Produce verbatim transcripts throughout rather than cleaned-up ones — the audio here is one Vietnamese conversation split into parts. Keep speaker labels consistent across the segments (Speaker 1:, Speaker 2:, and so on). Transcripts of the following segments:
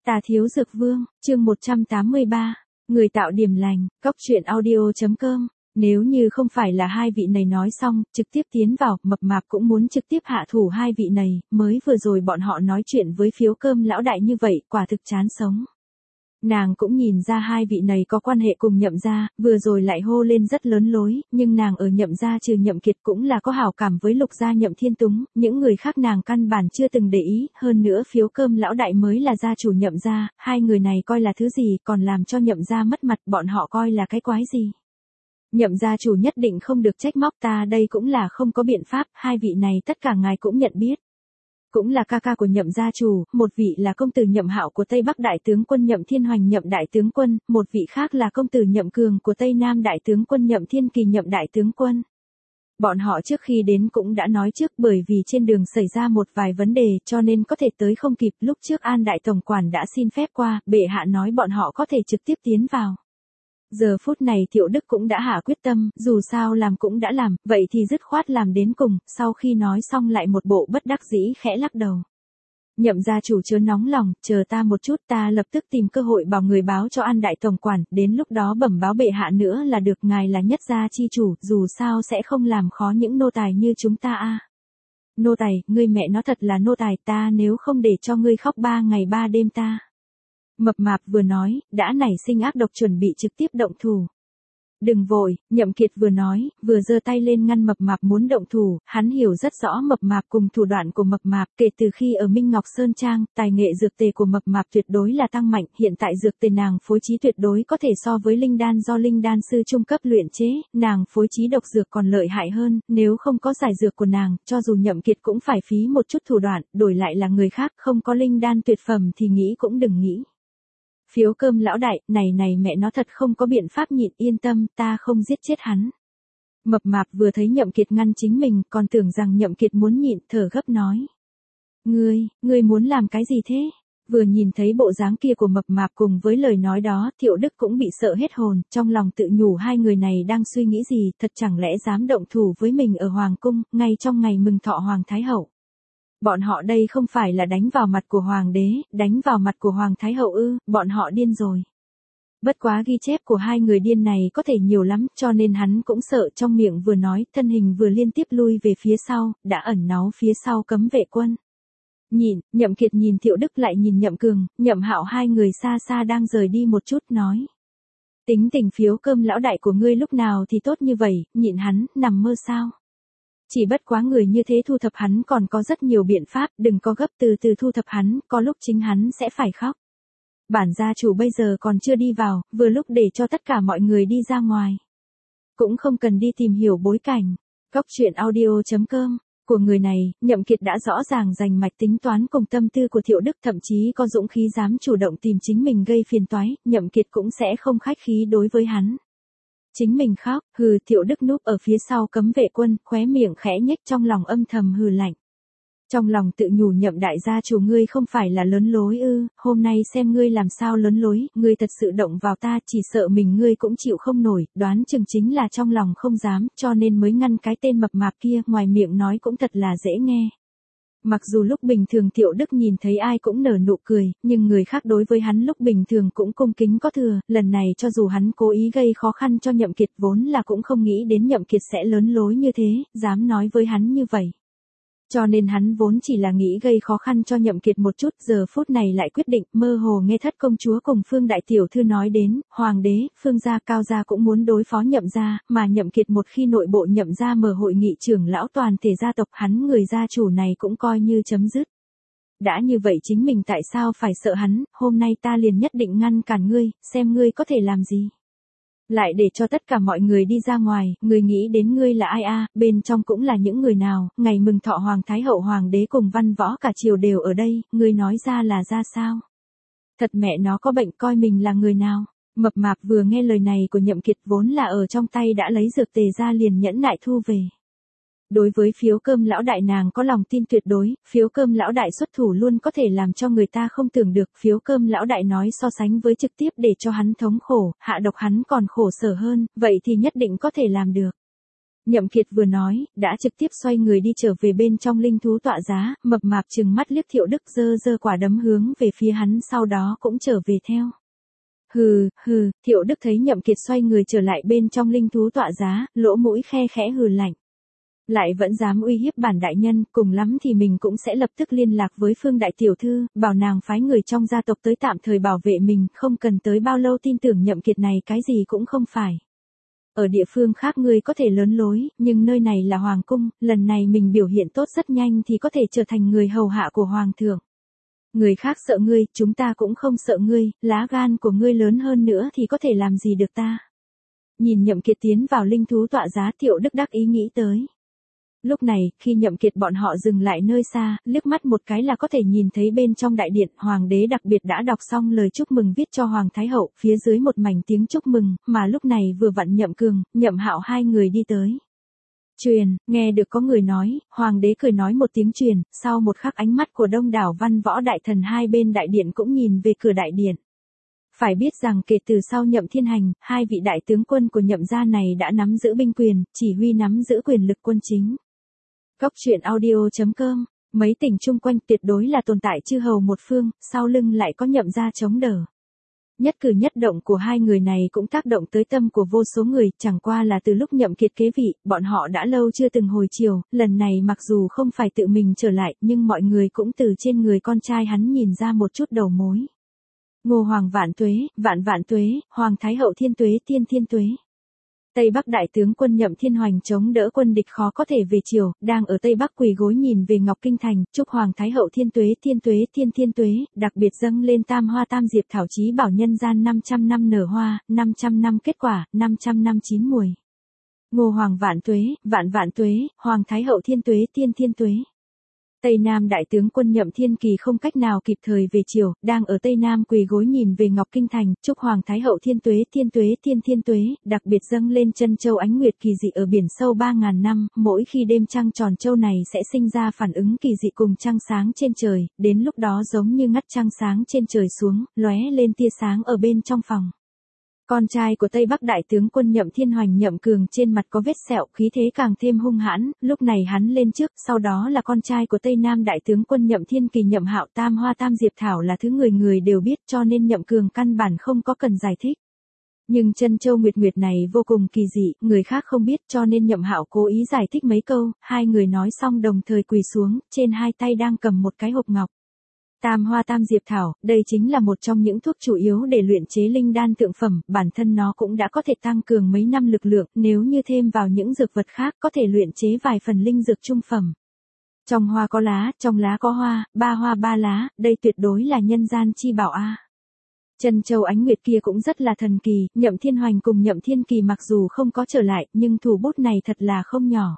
Speaker 1: Tà Thiếu Dược Vương, chương một trăm tám mươi ba, người tạo điểm lành, cóc truyện audio chấm com. Nếu như không phải là hai vị này nói xong, trực tiếp tiến vào, mập mạp cũng muốn trực tiếp hạ thủ hai vị này, mới vừa rồi bọn họ nói chuyện với Phiếu Cơm lão đại như vậy, quả thực chán sống. Nàng cũng nhìn ra hai vị này có quan hệ cùng Nhậm gia, vừa rồi lại hô lên rất lớn lối, nhưng nàng ở Nhậm gia trừ Nhậm Kiệt cũng là có hảo cảm với Lục gia Nhậm Thiên Túng, những người khác nàng căn bản chưa từng để ý, hơn nữa Phiếu Cơm lão đại mới là gia chủ Nhậm gia, hai người này coi là thứ gì, còn làm cho Nhậm gia mất mặt, bọn họ coi là cái quái gì. Nhậm gia chủ nhất định không được trách móc ta, đây cũng là không có biện pháp, hai vị này tất cả ngài cũng nhận biết. Cũng là ca ca của Nhậm gia chủ, một vị là công tử Nhậm Hạo của Tây Bắc đại tướng quân Nhậm Thiên Hoành Nhậm đại tướng quân, một vị khác là công tử Nhậm Cường của Tây Nam đại tướng quân Nhậm Thiên Kỳ Nhậm đại tướng quân. Bọn họ trước khi đến cũng đã nói trước, bởi vì trên đường xảy ra một vài vấn đề cho nên có thể tới không kịp, lúc trước An đại tổng quản đã xin phép qua, bệ hạ nói bọn họ có thể trực tiếp tiến vào. Giờ phút này Thiệu Đức cũng đã hạ quyết tâm, dù sao làm cũng đã làm, vậy thì dứt khoát làm đến cùng, sau khi nói xong lại một bộ bất đắc dĩ khẽ lắc đầu. Nhậm gia chủ chớ nóng lòng, chờ ta một chút, ta lập tức tìm cơ hội bảo người báo cho An đại tổng quản, đến lúc đó bẩm báo bệ hạ nữa là được, ngài là nhất gia chi chủ, dù sao sẽ không làm khó những nô tài như chúng ta a. Nô tài, ngươi mẹ nó thật là nô tài, ta nếu không để cho ngươi khóc ba ngày ba đêm ta. Mập mạp vừa nói, đã nảy sinh ác độc chuẩn bị trực tiếp động thủ. Đừng vội, Nhậm Kiệt vừa nói, vừa giơ tay lên ngăn mập mạp muốn động thủ, hắn hiểu rất rõ mập mạp cùng thủ đoạn của mập mạp, kể từ khi ở Minh Ngọc Sơn Trang, tài nghệ dược tề của mập mạp tuyệt đối là tăng mạnh, hiện tại dược tề nàng phối trí tuyệt đối có thể so với linh đan do linh đan sư trung cấp luyện chế, nàng phối trí độc dược còn lợi hại hơn, nếu không có giải dược của nàng, cho dù Nhậm Kiệt cũng phải phí một chút thủ đoạn, đổi lại là người khác, không có linh đan tuyệt phẩm thì nghĩ cũng đừng nghĩ. Phiếu Cơm lão đại, này này mẹ nó thật không có biện pháp nhịn, yên tâm, ta không giết chết hắn. Mập mạp vừa thấy Nhậm Kiệt ngăn chính mình, còn tưởng rằng Nhậm Kiệt muốn nhịn, thở gấp nói. Ngươi, ngươi muốn làm cái gì thế? Vừa nhìn thấy bộ dáng kia của mập mạp cùng với lời nói đó, Thiệu Đức cũng bị sợ hết hồn, trong lòng tự nhủ hai người này đang suy nghĩ gì, thật chẳng lẽ dám động thủ với mình ở Hoàng Cung, ngay trong ngày mừng thọ Hoàng Thái Hậu. Bọn họ đây không phải là đánh vào mặt của Hoàng đế, đánh vào mặt của Hoàng Thái Hậu ư, bọn họ điên rồi. Bất quá ghi chép của hai người điên này có thể nhiều lắm, cho nên hắn cũng sợ, trong miệng vừa nói, thân hình vừa liên tiếp lui về phía sau, đã ẩn náu phía sau cấm vệ quân. Nhìn, Nhậm Kiệt nhìn Thiệu Đức lại nhìn Nhậm Cường, Nhậm Hạo hai người xa xa đang rời đi một chút nói. Tính tình Phiếu Cơm lão đại của ngươi lúc nào thì tốt như vậy, nhịn hắn, nằm mơ sao? Chỉ bất quá người như thế thu thập hắn còn có rất nhiều biện pháp, đừng có gấp, từ từ thu thập hắn, có lúc chính hắn sẽ phải khóc. Bản gia chủ bây giờ còn chưa đi vào, vừa lúc để cho tất cả mọi người đi ra ngoài. Cũng không cần đi tìm hiểu bối cảnh. Cóc truyện audio chấm com. Của người này, Nhậm Kiệt đã rõ ràng rành mạch tính toán cùng tâm tư của Thiệu Đức, thậm chí có dũng khí dám chủ động tìm chính mình gây phiền toái, Nhậm Kiệt cũng sẽ không khách khí đối với hắn. Chính mình khóc, hừ, Thiệu Đức núp ở phía sau cấm vệ quân, khóe miệng khẽ nhếch, trong lòng âm thầm hừ lạnh. Trong lòng tự nhủ Nhậm đại gia chủ ngươi không phải là lớn lối ư, hôm nay xem ngươi làm sao lớn lối, ngươi thật sự động vào ta, chỉ sợ mình ngươi cũng chịu không nổi, đoán chừng chính là trong lòng không dám, cho nên mới ngăn cái tên mập mạp kia, ngoài miệng nói cũng thật là dễ nghe. Mặc dù lúc bình thường Thiệu Đức nhìn thấy ai cũng nở nụ cười, nhưng người khác đối với hắn lúc bình thường cũng cung kính có thừa, lần này cho dù hắn cố ý gây khó khăn cho Nhậm Kiệt vốn là cũng không nghĩ đến Nhậm Kiệt sẽ lớn lối như thế, dám nói với hắn như vậy. Cho nên hắn vốn chỉ là nghĩ gây khó khăn cho Nhậm Kiệt một chút, giờ phút này lại quyết định, mơ hồ nghe thất công chúa cùng Phương đại tiểu thư nói đến, Hoàng đế, Phương gia, Cao gia cũng muốn đối phó Nhậm gia, mà Nhậm Kiệt một khi nội bộ Nhậm gia mở hội nghị trưởng lão toàn thể gia tộc, hắn người gia chủ này cũng coi như chấm dứt. Đã như vậy chính mình tại sao phải sợ hắn, hôm nay ta liền nhất định ngăn cản ngươi, xem ngươi có thể làm gì. Lại để cho tất cả mọi người đi ra ngoài, người nghĩ đến ngươi là ai a, bên trong cũng là những người nào, ngày mừng thọ Hoàng Thái Hậu Hoàng đế cùng văn võ cả triều đều ở đây, ngươi nói ra là ra sao? Thật mẹ nó có bệnh, coi mình là người nào? Mập mạp vừa nghe lời này của Nhậm Kiệt vốn là ở trong tay đã lấy dược tề ra liền nhẫn nại thu về. Đối với Phiếu Cơm lão đại nàng có lòng tin tuyệt đối, Phiếu Cơm lão đại xuất thủ luôn có thể làm cho người ta không tưởng được, Phiếu Cơm lão đại nói so sánh với trực tiếp để cho hắn thống khổ, hạ độc hắn còn khổ sở hơn, vậy thì nhất định có thể làm được. Nhậm Kiệt vừa nói, đã trực tiếp xoay người đi trở về bên trong linh thú tọa giá, mập mạp trừng mắt liếc Thiệu Đức giơ giơ quả đấm hướng về phía hắn sau đó cũng trở về theo. Hừ, hừ, Thiệu Đức thấy Nhậm Kiệt xoay người trở lại bên trong linh thú tọa giá, lỗ mũi khe khẽ hừ lạnh. Lại vẫn dám uy hiếp bản đại nhân, cùng lắm thì mình cũng sẽ lập tức liên lạc với Phương đại tiểu thư, bảo nàng phái người trong gia tộc tới tạm thời bảo vệ mình, không cần tới bao lâu tin tưởng Nhậm Kiệt này cái gì cũng không phải. Ở địa phương khác ngươi có thể lớn lối, nhưng nơi này là hoàng cung, lần này mình biểu hiện tốt rất nhanh thì có thể trở thành người hầu hạ của hoàng thượng. Người khác sợ ngươi, chúng ta cũng không sợ ngươi, lá gan của ngươi lớn hơn nữa thì có thể làm gì được ta. Nhìn Nhậm Kiệt tiến vào linh thú tọa giá, Thiệu Đức đắc ý nghĩ tới. Lúc này, khi Nhậm Kiệt bọn họ dừng lại nơi xa, liếc mắt một cái là có thể nhìn thấy bên trong đại điện, hoàng đế đặc biệt đã đọc xong lời chúc mừng viết cho hoàng thái hậu, phía dưới một mảnh tiếng chúc mừng, mà lúc này vừa vặn Nhậm Cường, Nhậm Hạo hai người đi tới. Truyền, nghe được có người nói, hoàng đế cười nói một tiếng truyền, sau một khắc ánh mắt của đông đảo văn võ đại thần hai bên đại điện cũng nhìn về cửa đại điện. Phải biết rằng kể từ sau Nhậm Thiên Hành, hai vị đại tướng quân của Nhậm gia này đã nắm giữ binh quyền, chỉ huy nắm giữ quyền lực quân chính. Góc truyện audio chấm com, mấy tỉnh chung quanh tuyệt đối là tồn tại chư hầu một phương, sau lưng lại có Nhậm gia chống đỡ. Nhất cử nhất động của hai người này cũng tác động tới tâm của vô số người, chẳng qua là từ lúc Nhậm Kiệt kế vị, bọn họ đã lâu chưa từng hồi chiều, lần này mặc dù không phải tự mình trở lại, nhưng mọi người cũng từ trên người con trai hắn nhìn ra một chút đầu mối. Ngô Hoàng vạn tuế, vạn vạn tuế, Hoàng Thái Hậu thiên tuế, thiên thiên tuế. Tây Bắc đại tướng quân Nhậm Thiên Hoành chống đỡ quân địch khó có thể về chiều, đang ở Tây Bắc quỳ gối nhìn về Ngọc Kinh Thành, chúc Hoàng Thái Hậu thiên tuế, thiên tuế, thiên thiên tuế, đặc biệt dâng lên tam hoa tam diệp thảo chí bảo nhân gian năm trăm năm nở hoa, năm trăm năm kết quả, năm trăm năm chín mùi. Ngô Hoàng vạn tuế, vạn vạn tuế, Hoàng Thái Hậu thiên tuế, thiên thiên tuế. Tây Nam đại tướng quân Nhậm Thiên Kỳ không cách nào kịp thời về chiều, đang ở Tây Nam quỳ gối nhìn về Ngọc Kinh Thành, chúc Hoàng Thái Hậu thiên tuế, thiên tuế, thiên thiên tuế, đặc biệt dâng lên chân châu ánh nguyệt kỳ dị ở biển sâu ba ngàn năm, mỗi khi đêm trăng tròn châu này sẽ sinh ra phản ứng kỳ dị cùng trăng sáng trên trời, đến lúc đó giống như ngắt trăng sáng trên trời xuống, lóe lên tia sáng ở bên trong phòng. Con trai của Tây Bắc đại tướng quân Nhậm Thiên Hoành Nhậm Cường trên mặt có vết sẹo, khí thế càng thêm hung hãn, lúc này hắn lên trước, sau đó là con trai của Tây Nam đại tướng quân Nhậm Thiên Kỳ Nhậm Hạo, tam hoa tam diệp thảo là thứ người người đều biết, cho nên Nhậm Cường căn bản không có cần giải thích. Nhưng chân châu nguyệt nguyệt này vô cùng kỳ dị, người khác không biết, cho nên Nhậm Hạo cố ý giải thích mấy câu, hai người nói xong đồng thời quỳ xuống, trên hai tay đang cầm một cái hộp ngọc. Tam hoa tam diệp thảo, đây chính là một trong những thuốc chủ yếu để luyện chế linh đan thượng phẩm, bản thân nó cũng đã có thể tăng cường mấy năm lực lượng, nếu như thêm vào những dược vật khác có thể luyện chế vài phần linh dược trung phẩm. Trong hoa có lá, trong lá có hoa, ba hoa ba lá, đây tuyệt đối là nhân gian chi bảo a. À. Chân châu ánh nguyệt kia cũng rất là thần kỳ, Nhậm Thiên Hoành cùng Nhậm Thiên Kỳ mặc dù không có trở lại, nhưng thủ bút này thật là không nhỏ.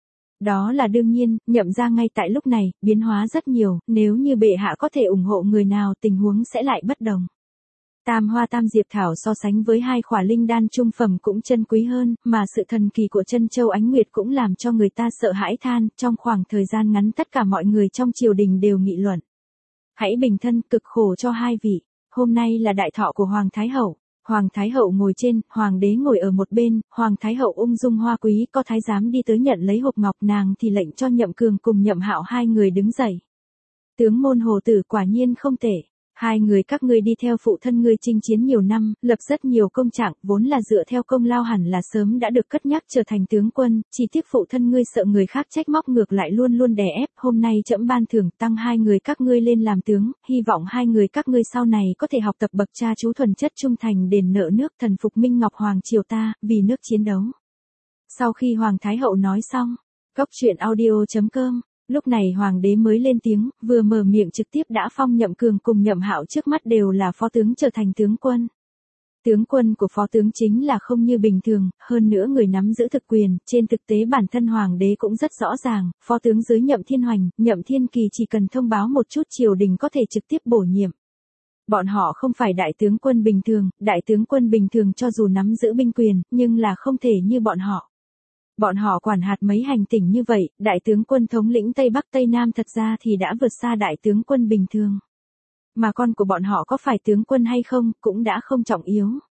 Speaker 1: Đó là đương nhiên, Nhậm ra ngay tại lúc này, biến hóa rất nhiều, nếu như bệ hạ có thể ủng hộ người nào tình huống sẽ lại bất đồng. Tam hoa tam diệp thảo so sánh với hai khỏa linh đan trung phẩm cũng chân quý hơn, mà sự thần kỳ của chân châu ánh nguyệt cũng làm cho người ta sợ hãi than, trong khoảng thời gian ngắn tất cả mọi người trong triều đình đều nghị luận. Hãy bình thân, cực khổ cho hai vị, hôm nay là đại thọ của Hoàng Thái Hậu. Hoàng Thái Hậu ngồi trên, Hoàng đế ngồi ở một bên, Hoàng Thái Hậu ung dung hoa quý, có thái giám đi tới nhận lấy hộp ngọc, nàng thì lệnh cho Nhậm Cường cùng Nhậm Hạo hai người đứng dậy. Tướng môn Hồ Tử quả nhiên không tệ. Hai người các ngươi đi theo phụ thân ngươi chinh chiến nhiều năm, lập rất nhiều công trạng, vốn là dựa theo công lao hẳn là sớm đã được cất nhắc trở thành tướng quân, chỉ tiếc phụ thân ngươi sợ người khác trách móc ngược lại luôn luôn đè ép, hôm nay trẫm ban thưởng tăng hai người các ngươi lên làm tướng, hy vọng hai người các ngươi sau này có thể học tập bậc cha chú thuần chất trung thành đền nợ nước, thần phục Minh Ngọc Hoàng triều ta, vì nước chiến đấu. Sau khi Hoàng Thái Hậu nói xong, góc truyện audio chấm com. Lúc này hoàng đế mới lên tiếng, vừa mở miệng trực tiếp đã phong Nhậm Cường cùng Nhậm Hạo trước mắt đều là phó tướng trở thành tướng quân. Tướng quân của phó tướng chính là không như bình thường, hơn nữa người nắm giữ thực quyền, trên thực tế bản thân hoàng đế cũng rất rõ ràng, phó tướng dưới Nhậm Thiên Hoành, Nhậm Thiên Kỳ chỉ cần thông báo một chút triều đình có thể trực tiếp bổ nhiệm. Bọn họ không phải đại tướng quân bình thường, đại tướng quân bình thường cho dù nắm giữ binh quyền, nhưng là không thể như bọn họ. Bọn họ quản hạt mấy hành tỉnh như vậy, đại tướng quân thống lĩnh Tây Bắc Tây Nam thật ra thì đã vượt xa đại tướng quân bình thường. Mà con của bọn họ có phải tướng quân hay không, cũng đã không trọng yếu.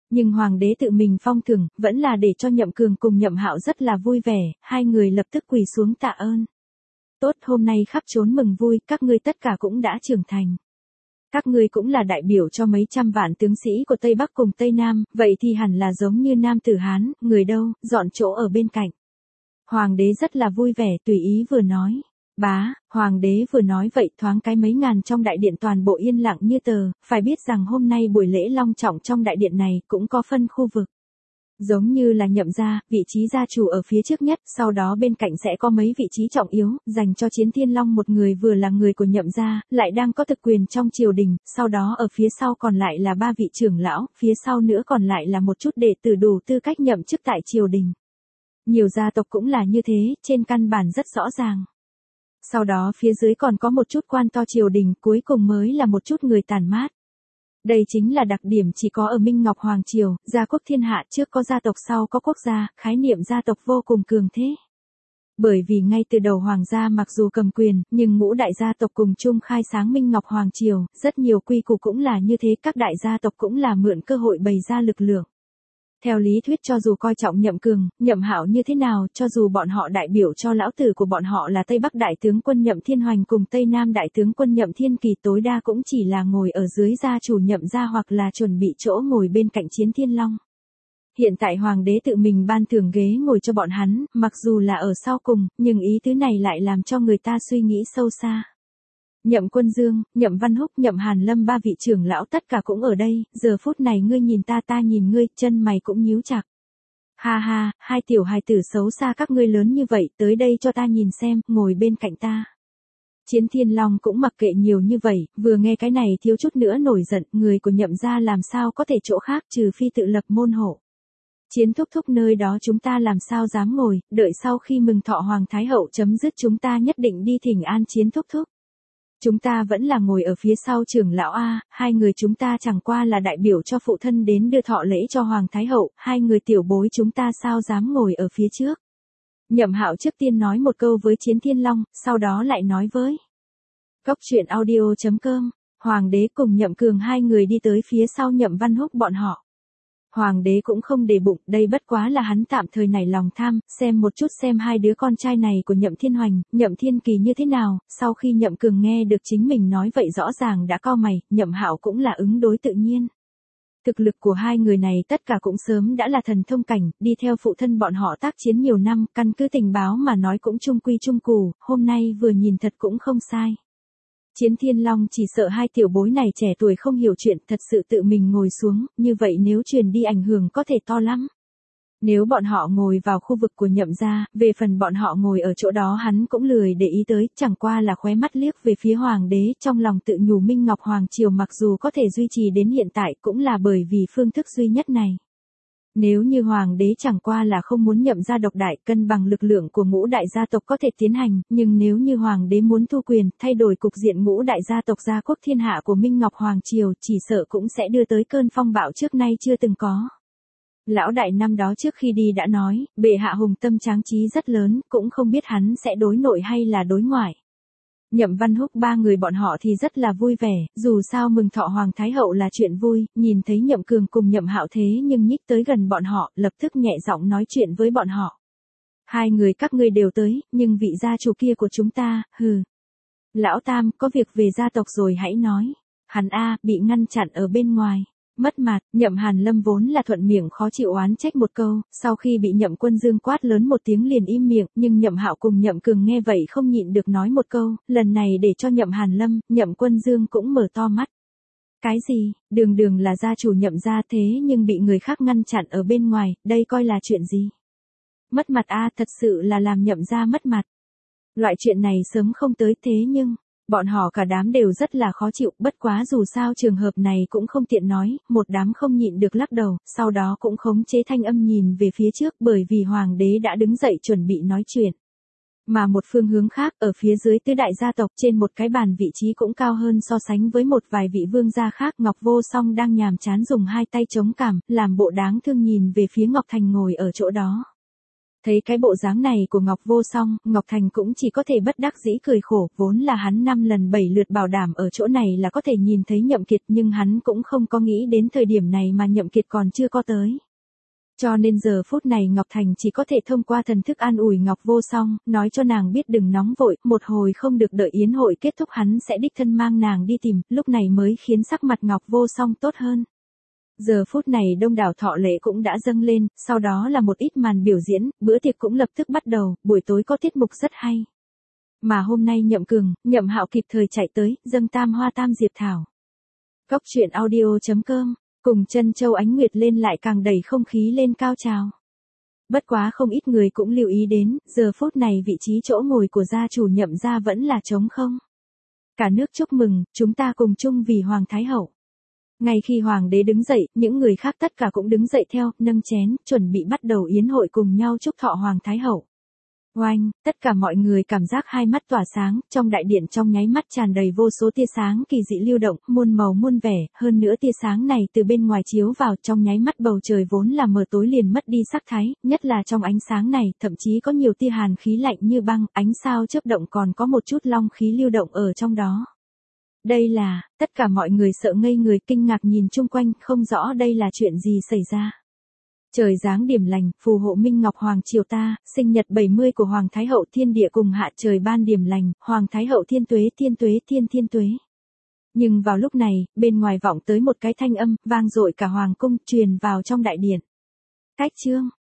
Speaker 1: Nhưng hoàng đế tự mình phong thưởng, vẫn là để cho Nhậm Cường cùng Nhậm Hạo rất là vui vẻ, hai người lập tức quỳ xuống tạ ơn. Tốt, hôm nay khắp trốn mừng vui, các ngươi tất cả cũng đã trưởng thành. Các ngươi cũng là đại biểu cho mấy trăm vạn tướng sĩ của Tây Bắc cùng Tây Nam, vậy thì hẳn là giống như Nam Tử Hán, người đâu, dọn chỗ ở bên cạnh. Hoàng đế rất là vui vẻ, tùy ý vừa nói. Bá, hoàng đế vừa nói vậy thoáng cái mấy ngàn trong đại điện toàn bộ yên lặng như tờ, phải biết rằng hôm nay buổi lễ long trọng trong đại điện này cũng có phân khu vực. Giống như là Nhậm gia, vị trí gia chủ ở phía trước nhất, sau đó bên cạnh sẽ có mấy vị trí trọng yếu, dành cho Chiến Thiên Long một người vừa là người của Nhậm gia, lại đang có thực quyền trong triều đình, sau đó ở phía sau còn lại là ba vị trưởng lão, phía sau nữa còn lại là một chút đệ tử đủ tư cách nhậm chức tại triều đình. Nhiều gia tộc cũng là như thế, trên căn bản rất rõ ràng. Sau đó phía dưới còn có một chút quan to triều đình, cuối cùng mới là một chút người tản mát. Đây chính là đặc điểm chỉ có ở Minh Ngọc Hoàng Triều, gia quốc thiên hạ, trước có gia tộc sau có quốc gia, khái niệm gia tộc vô cùng cường thế. Bởi vì ngay từ đầu hoàng gia mặc dù cầm quyền, nhưng ngũ đại gia tộc cùng chung khai sáng Minh Ngọc Hoàng Triều, rất nhiều quy củ cũng là như thế, các đại gia tộc cũng là mượn cơ hội bày ra lực lượng. Theo lý thuyết cho dù coi trọng Nhậm Cường, Nhậm Hạo như thế nào, cho dù bọn họ đại biểu cho lão tử của bọn họ là Tây Bắc đại tướng quân Nhậm Thiên Hoành cùng Tây Nam đại tướng quân Nhậm Thiên Kỳ, tối đa cũng chỉ là ngồi ở dưới gia chủ Nhậm gia hoặc là chuẩn bị chỗ ngồi bên cạnh Chiến Thiên Long. Hiện tại hoàng đế tự mình ban thưởng ghế ngồi cho bọn hắn, mặc dù là ở sau cùng, nhưng ý tứ này lại làm cho người ta suy nghĩ sâu xa. Nhậm Quân Dương, Nhậm Văn Húc, Nhậm Hàn Lâm ba vị trưởng lão tất cả cũng ở đây, giờ phút này ngươi nhìn ta ta nhìn ngươi, chân mày cũng nhíu chặt. Ha ha, hai tiểu hài tử xấu xa các ngươi lớn như vậy, tới đây cho ta nhìn xem, ngồi bên cạnh ta. Chiến Thiên Long cũng mặc kệ nhiều như vậy, vừa nghe cái này thiếu chút nữa nổi giận, người của Nhậm gia làm sao có thể chỗ khác trừ phi tự lập môn hộ. Chiến thúc thúc nơi đó chúng ta làm sao dám ngồi, đợi sau khi mừng thọ Hoàng Thái Hậu chấm dứt chúng ta nhất định đi thỉnh an Chiến thúc thúc. Chúng ta vẫn là ngồi ở phía sau trưởng lão A, hai người chúng ta chẳng qua là đại biểu cho phụ thân đến đưa thọ lễ cho Hoàng Thái Hậu, hai người tiểu bối chúng ta sao dám ngồi ở phía trước. Nhậm Hạo trước tiên nói một câu với Chiến Thiên Long, sau đó lại nói với Cốc truyện audio chấm com, Hoàng đế cùng Nhậm Cường hai người đi tới phía sau Nhậm Văn Húc bọn họ. Hoàng đế cũng không để bụng, đây bất quá là hắn tạm thời nảy lòng tham, xem một chút xem hai đứa con trai này của Nhậm Thiên Hoành, Nhậm Thiên Kỳ như thế nào, sau khi Nhậm Cường nghe được chính mình nói vậy rõ ràng đã cau mày, Nhậm Hạo cũng là ứng đối tự nhiên. Thực lực của hai người này tất cả cũng sớm đã là thần thông cảnh, đi theo phụ thân bọn họ tác chiến nhiều năm, căn cứ tình báo mà nói cũng trung quy trung cù, hôm nay vừa nhìn thật cũng không sai. Chiến Thiên Long chỉ sợ hai tiểu bối này trẻ tuổi không hiểu chuyện, thật sự tự mình ngồi xuống, như vậy nếu truyền đi ảnh hưởng có thể to lắm. Nếu bọn họ ngồi vào khu vực của Nhậm gia, về phần bọn họ ngồi ở chỗ đó hắn cũng lười để ý tới, chẳng qua là khóe mắt liếc về phía hoàng đế, trong lòng tự nhủ Minh Ngọc Hoàng Triều mặc dù có thể duy trì đến hiện tại cũng là bởi vì phương thức duy nhất này. Nếu như hoàng đế chẳng qua là không muốn Nhậm gia độc đại, cân bằng lực lượng của ngũ đại gia tộc có thể tiến hành, nhưng nếu như hoàng đế muốn thu quyền, thay đổi cục diện ngũ đại gia tộc gia quốc thiên hạ của Minh Ngọc Hoàng Triều, chỉ sợ cũng sẽ đưa tới cơn phong bạo trước nay chưa từng có. Lão đại năm đó trước khi đi đã nói, bệ hạ hùng tâm tráng trí rất lớn, cũng không biết hắn sẽ đối nội hay là đối ngoại. Nhậm Văn Húc ba người bọn họ thì rất là vui vẻ, dù sao mừng thọ Hoàng Thái Hậu là chuyện vui, nhìn thấy Nhậm Cường cùng Nhậm Hạo thế nhưng nhích tới gần bọn họ, lập tức nhẹ giọng nói chuyện với bọn họ. Hai người các ngươi đều tới, nhưng vị gia chủ kia của chúng ta, hừ. Lão Tam, có việc về gia tộc rồi hãy nói. Hắn A, bị ngăn chặn ở bên ngoài. Mất mặt, Nhậm Hàn Lâm vốn là thuận miệng khó chịu oán trách một câu, sau khi bị Nhậm Quân Dương quát lớn một tiếng liền im miệng, nhưng Nhậm Hạo cùng Nhậm Cường nghe vậy không nhịn được nói một câu, lần này để cho Nhậm Hàn Lâm, Nhậm Quân Dương cũng mở to mắt. Cái gì, đường đường là gia chủ Nhậm gia thế nhưng bị người khác ngăn chặn ở bên ngoài, đây coi là chuyện gì? Mất mặt a, thật sự là làm Nhậm gia mất mặt. Loại chuyện này sớm không tới thế nhưng... Bọn họ cả đám đều rất là khó chịu, bất quá dù sao trường hợp này cũng không tiện nói, một đám không nhịn được lắc đầu, sau đó cũng khống chế thanh âm nhìn về phía trước bởi vì hoàng đế đã đứng dậy chuẩn bị nói chuyện. Mà một phương hướng khác, ở phía dưới tứ đại gia tộc trên một cái bàn vị trí cũng cao hơn so sánh với một vài vị vương gia khác, Ngọc Vô Song đang nhàm chán dùng hai tay chống cằm, làm bộ đáng thương nhìn về phía Ngọc Thành ngồi ở chỗ đó. Thấy cái bộ dáng này của Ngọc Vô Song, Ngọc Thành cũng chỉ có thể bất đắc dĩ cười khổ, vốn là hắn năm lần bảy lượt bảo đảm ở chỗ này là có thể nhìn thấy Nhậm Kiệt, nhưng hắn cũng không có nghĩ đến thời điểm này mà Nhậm Kiệt còn chưa có tới. Cho nên giờ phút này Ngọc Thành chỉ có thể thông qua thần thức an ủi Ngọc Vô Song, nói cho nàng biết đừng nóng vội, một hồi không được đợi yến hội kết thúc hắn sẽ đích thân mang nàng đi tìm, lúc này mới khiến sắc mặt Ngọc Vô Song tốt hơn. Giờ phút này đông đảo thọ lễ cũng đã dâng lên, sau đó là một ít màn biểu diễn, bữa tiệc cũng lập tức bắt đầu, buổi tối có tiết mục rất hay. Mà hôm nay Nhậm Cường, Nhậm Hạo kịp thời chạy tới, dâng tam hoa tam diệp thảo. Cóc truyện audio chấm com, cùng Chân Châu Ánh Nguyệt lên lại càng đẩy không khí lên cao trào. Bất quá không ít người cũng lưu ý đến, giờ phút này vị trí chỗ ngồi của gia chủ Nhậm gia vẫn là trống không. Cả nước chúc mừng, chúng ta cùng chung vì Hoàng Thái Hậu. Ngay khi Hoàng đế đứng dậy, những người khác tất cả cũng đứng dậy theo, nâng chén, chuẩn bị bắt đầu yến hội cùng nhau chúc thọ Hoàng Thái Hậu. Oanh, tất cả mọi người cảm giác hai mắt tỏa sáng, trong đại điện trong nháy mắt tràn đầy vô số tia sáng kỳ dị lưu động, muôn màu muôn vẻ, hơn nữa tia sáng này từ bên ngoài chiếu vào trong nháy mắt bầu trời vốn là mờ tối liền mất đi sắc thái, nhất là trong ánh sáng này, thậm chí có nhiều tia hàn khí lạnh như băng, ánh sao chớp động còn có một chút long khí lưu động ở trong đó. Đây là, tất cả mọi người sợ ngây người kinh ngạc nhìn chung quanh, không rõ đây là chuyện gì xảy ra. Trời giáng điểm lành, phù hộ Minh Ngọc Hoàng triều ta, sinh nhật bảy mươi của Hoàng Thái Hậu thiên địa cùng hạ trời ban điểm lành, Hoàng Thái Hậu thiên tuế thiên tuế thiên thiên tuế. Nhưng vào lúc này, bên ngoài vọng tới một cái thanh âm, vang dội cả Hoàng cung, truyền vào trong đại điện. Cách chương,